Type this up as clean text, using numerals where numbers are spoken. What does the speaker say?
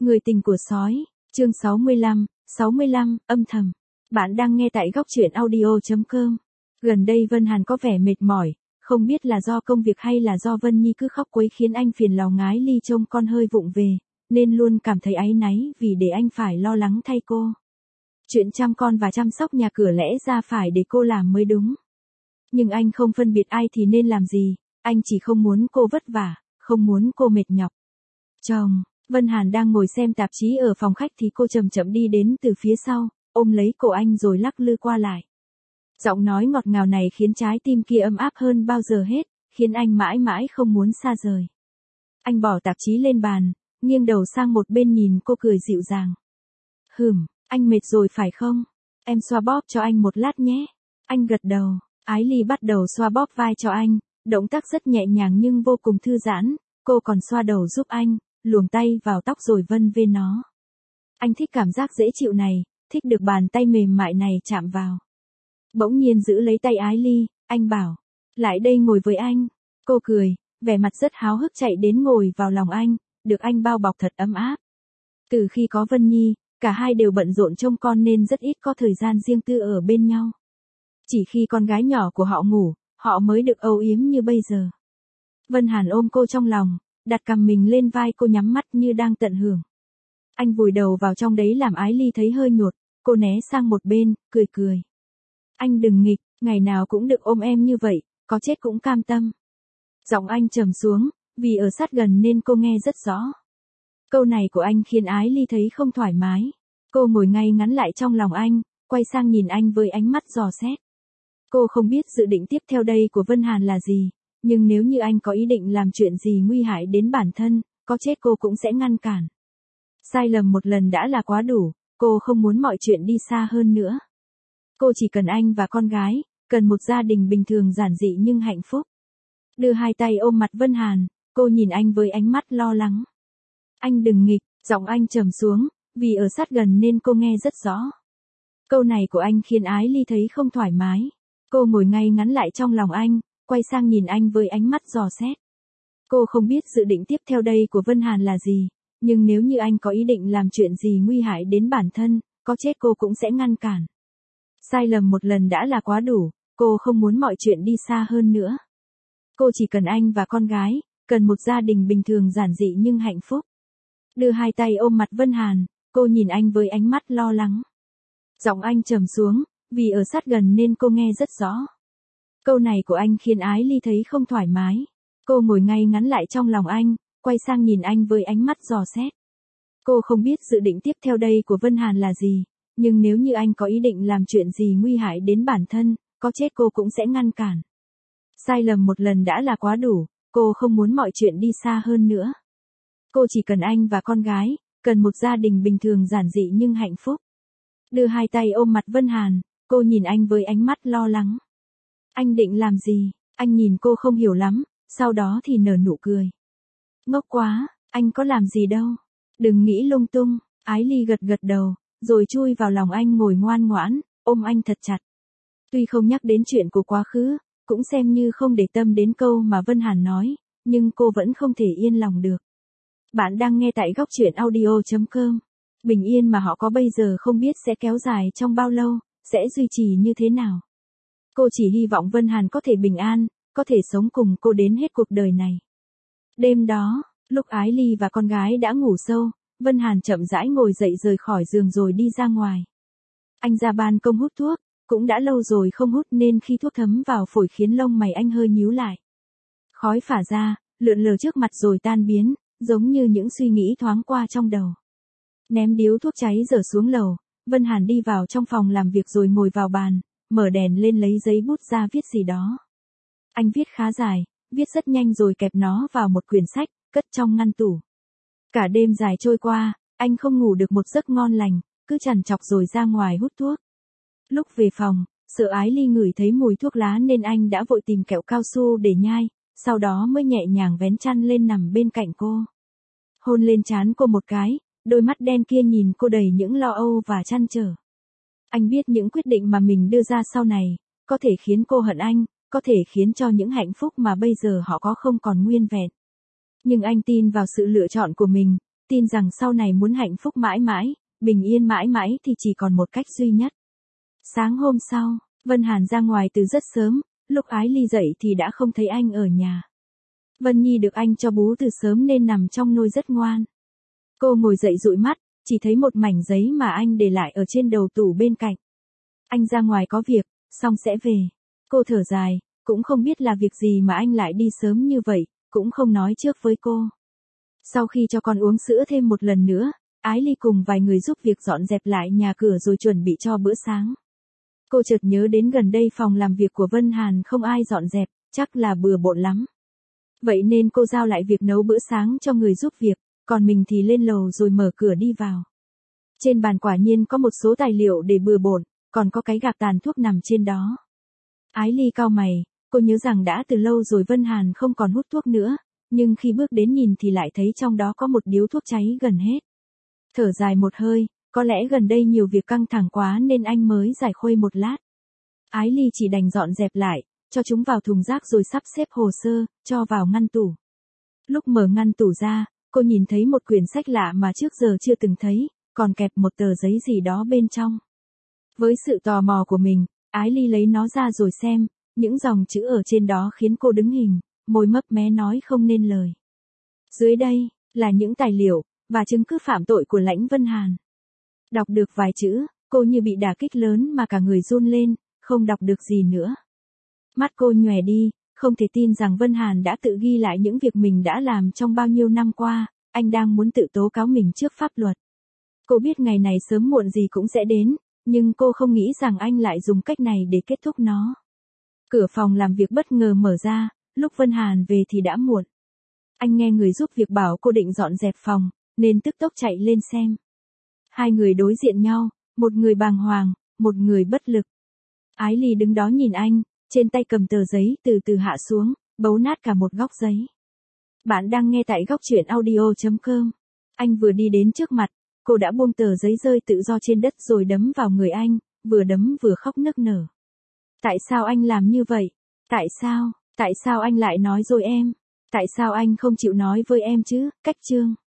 Người tình của sói, chương 65, âm thầm. Bạn đang nghe tại góc truyện audio.com. Gần đây Vân Hàn có vẻ mệt mỏi, không biết là do công việc hay là do Vân Nhi cứ khóc quấy khiến anh phiền lòng ngái ly trông con hơi vụng về, nên luôn cảm thấy áy náy vì để anh phải lo lắng thay cô. Chuyện chăm con và chăm sóc nhà cửa lẽ ra phải để cô làm mới đúng. Nhưng anh không phân biệt ai thì nên làm gì, anh chỉ không muốn cô vất vả, không muốn cô mệt nhọc. Chồng, Vân Hàn đang ngồi xem tạp chí ở phòng khách thì cô chậm chậm đi đến từ phía sau, ôm lấy cổ anh rồi lắc lư qua lại. Giọng nói ngọt ngào này khiến trái tim kia ấm áp hơn bao giờ hết, khiến anh mãi mãi không muốn xa rời. Anh bỏ tạp chí lên bàn, nghiêng đầu sang một bên nhìn cô cười dịu dàng. Anh mệt rồi phải không? Em xoa bóp cho anh một lát nhé. Anh gật đầu, Ái Ly bắt đầu xoa bóp vai cho anh, động tác rất nhẹ nhàng nhưng vô cùng thư giãn, cô còn xoa đầu giúp anh, luồn tay vào tóc rồi vân vê nó. Anh thích cảm giác dễ chịu này, thích được bàn tay mềm mại này chạm vào. Bỗng nhiên giữ lấy tay Ái Ly, anh bảo, lại đây ngồi với anh. Cô cười, vẻ mặt rất háo hức chạy đến ngồi vào lòng anh, được anh bao bọc thật ấm áp. Từ khi có Vân Nhi, cả hai đều bận rộn trông con nên rất ít có thời gian riêng tư ở bên nhau. Chỉ khi con gái nhỏ của họ ngủ, họ mới được âu yếm như bây giờ. Vân Hàn ôm cô trong lòng, đặt cằm mình lên vai cô nhắm mắt như đang tận hưởng. Anh vùi đầu vào trong đấy làm Ái Ly thấy hơi nhột, cô né sang một bên, cười. Anh đừng nghịch, ngày nào cũng được ôm em như vậy, có chết cũng cam tâm. Giọng anh trầm xuống, vì ở sát gần nên cô nghe rất rõ. Câu này của anh khiến Ái Ly thấy không thoải mái. Cô ngồi ngay ngắn lại trong lòng anh, quay sang nhìn anh với ánh mắt dò xét. Cô không biết dự định tiếp theo đây của Vân Hàn là gì, nhưng nếu như anh có ý định làm chuyện gì nguy hại đến bản thân, có chết cô cũng sẽ ngăn cản. Sai lầm một lần đã là quá đủ, cô không muốn mọi chuyện đi xa hơn nữa. Cô chỉ cần anh và con gái, cần một gia đình bình thường giản dị nhưng hạnh phúc. Đưa hai tay ôm mặt Vân Hàn, cô nhìn anh với ánh mắt lo lắng. Anh đừng nghịch, giọng anh trầm xuống, vì ở sát gần nên cô nghe rất rõ. Câu này của anh khiến Ái Ly thấy không thoải mái. Cô ngồi ngay ngắn lại trong lòng anh, quay sang nhìn anh với ánh mắt dò xét. Cô không biết dự định tiếp theo đây của Vân Hàn là gì, nhưng nếu như anh có ý định làm chuyện gì nguy hại đến bản thân, có chết cô cũng sẽ ngăn cản. Sai lầm một lần đã là quá đủ, cô không muốn mọi chuyện đi xa hơn nữa. Cô chỉ cần anh và con gái, cần một gia đình bình thường giản dị nhưng hạnh phúc. Đưa hai tay ôm mặt Vân Hàn, cô nhìn anh với ánh mắt lo lắng. Giọng anh trầm xuống, vì ở sát gần nên cô nghe rất rõ. Câu này của anh khiến Ái Ly thấy không thoải mái. Cô ngồi ngay ngắn lại trong lòng anh, quay sang nhìn anh với ánh mắt dò xét. Cô không biết dự định tiếp theo đây của Vân Hàn là gì, nhưng nếu như anh có ý định làm chuyện gì nguy hại đến bản thân, có chết cô cũng sẽ ngăn cản. Sai lầm một lần đã là quá đủ, cô không muốn mọi chuyện đi xa hơn nữa. Cô chỉ cần anh và con gái, cần một gia đình bình thường giản dị nhưng hạnh phúc. Đưa hai tay ôm mặt Vân Hàn, cô nhìn anh với ánh mắt lo lắng. Anh định làm gì? Anh nhìn cô không hiểu lắm, sau đó thì nở nụ cười. Ngốc quá, anh có làm gì đâu. Đừng nghĩ lung tung. Ái Ly gật đầu, rồi chui vào lòng anh ngồi ngoan ngoãn, ôm anh thật chặt. Tuy không nhắc đến chuyện của quá khứ, cũng xem như không để tâm đến câu mà Vân Hàn nói, nhưng cô vẫn không thể yên lòng được. Bạn đang nghe tại góc truyện audio.com. Bình yên mà họ có bây giờ không biết sẽ kéo dài trong bao lâu, sẽ duy trì như thế nào. Cô chỉ hy vọng Vân Hàn có thể bình an, có thể sống cùng cô đến hết cuộc đời này. Đêm đó, lúc Ái Ly và con gái đã ngủ sâu, Vân Hàn chậm rãi ngồi dậy rời khỏi giường rồi đi ra ngoài. Anh ra ban công hút thuốc, cũng đã lâu rồi không hút nên khi thuốc thấm vào phổi khiến lông mày anh hơi nhíu lại. Khói phả ra, lượn lờ trước mặt rồi tan biến, giống như những suy nghĩ thoáng qua trong đầu. Ném điếu thuốc cháy dở xuống lầu, Vân Hàn đi vào trong phòng làm việc rồi ngồi vào bàn, mở đèn lên lấy giấy bút ra viết gì đó. Anh viết khá dài, viết rất nhanh rồi kẹp nó vào một quyển sách, cất trong ngăn tủ. Cả đêm dài trôi qua, anh không ngủ được một giấc ngon lành, cứ trằn trọc rồi ra ngoài hút thuốc. Lúc về phòng, sợ Ái Ly ngửi thấy mùi thuốc lá nên anh đã vội tìm kẹo cao su để nhai, sau đó mới nhẹ nhàng vén chăn lên nằm bên cạnh cô. Hôn lên trán cô một cái, đôi mắt đen kia nhìn cô đầy những lo âu và trăn trở. Anh biết những quyết định mà mình đưa ra sau này, có thể khiến cô hận anh, có thể khiến cho những hạnh phúc mà bây giờ họ có không còn nguyên vẹn. Nhưng anh tin vào sự lựa chọn của mình, tin rằng sau này muốn hạnh phúc mãi mãi, bình yên mãi mãi thì chỉ còn một cách duy nhất. Sáng hôm sau, Vân Hàn ra ngoài từ rất sớm, lúc Ái Ly dậy thì đã không thấy anh ở nhà. Vân Nhi được anh cho bú từ sớm nên nằm trong nôi rất ngoan. Cô ngồi dậy dụi mắt, chỉ thấy một mảnh giấy mà anh để lại ở trên đầu tủ bên cạnh. Anh ra ngoài có việc, xong sẽ về. Cô thở dài, cũng không biết là việc gì mà anh lại đi sớm như vậy, cũng không nói trước với cô. Sau khi cho con uống sữa thêm một lần nữa, Ái Ly cùng vài người giúp việc dọn dẹp lại nhà cửa rồi chuẩn bị cho bữa sáng. Cô chợt nhớ đến gần đây phòng làm việc của Vân Hàn không ai dọn dẹp, chắc là bừa bộn lắm. Vậy nên cô giao lại việc nấu bữa sáng cho người giúp việc, còn mình thì lên lầu rồi mở cửa đi vào. Trên bàn quả nhiên có một số tài liệu để bừa bộn, còn có cái gạc tàn thuốc nằm trên đó. Ái Ly cau mày, cô nhớ rằng đã từ lâu rồi Vân Hàn không còn hút thuốc nữa, nhưng khi bước đến nhìn thì lại thấy trong đó có một điếu thuốc cháy gần hết. Thở dài một hơi, có lẽ gần đây nhiều việc căng thẳng quá nên anh mới giải khuây một lát. Ái Ly chỉ đành dọn dẹp lại, cho chúng vào thùng rác rồi sắp xếp hồ sơ, cho vào ngăn tủ. Lúc mở ngăn tủ ra, cô nhìn thấy một quyển sách lạ mà trước giờ chưa từng thấy, còn kẹp một tờ giấy gì đó bên trong. Với sự tò mò của mình, Ái Ly lấy nó ra rồi xem, những dòng chữ ở trên đó khiến cô đứng hình, môi mấp mé nói không nên lời. Dưới đây, là những tài liệu, và chứng cứ phạm tội của Lãnh Vân Hàn. Đọc được vài chữ, cô như bị đả kích lớn mà cả người run lên, không đọc được gì nữa. Mắt cô nhòe đi, không thể tin rằng Vân Hàn đã tự ghi lại những việc mình đã làm trong bao nhiêu năm qua, anh đang muốn tự tố cáo mình trước pháp luật. Cô biết ngày này sớm muộn gì cũng sẽ đến, nhưng cô không nghĩ rằng anh lại dùng cách này để kết thúc nó. Cửa phòng làm việc bất ngờ mở ra, lúc Vân Hàn về thì đã muộn. Anh nghe người giúp việc bảo cô định dọn dẹp phòng, nên tức tốc chạy lên xem. Hai người đối diện nhau, một người bàng hoàng, một người bất lực. Ái Ly đứng đó nhìn anh, trên tay cầm tờ giấy từ từ hạ xuống, bấu nát cả một góc giấy. Bạn đang nghe tại góc truyện audio.com. Anh vừa đi đến trước mặt, cô đã buông tờ giấy rơi tự do trên đất rồi đấm vào người anh, vừa đấm vừa khóc nức nở. Tại sao anh làm như vậy? Tại sao anh lại nói dối em? Tại sao anh không chịu nói với em chứ? Cách Chương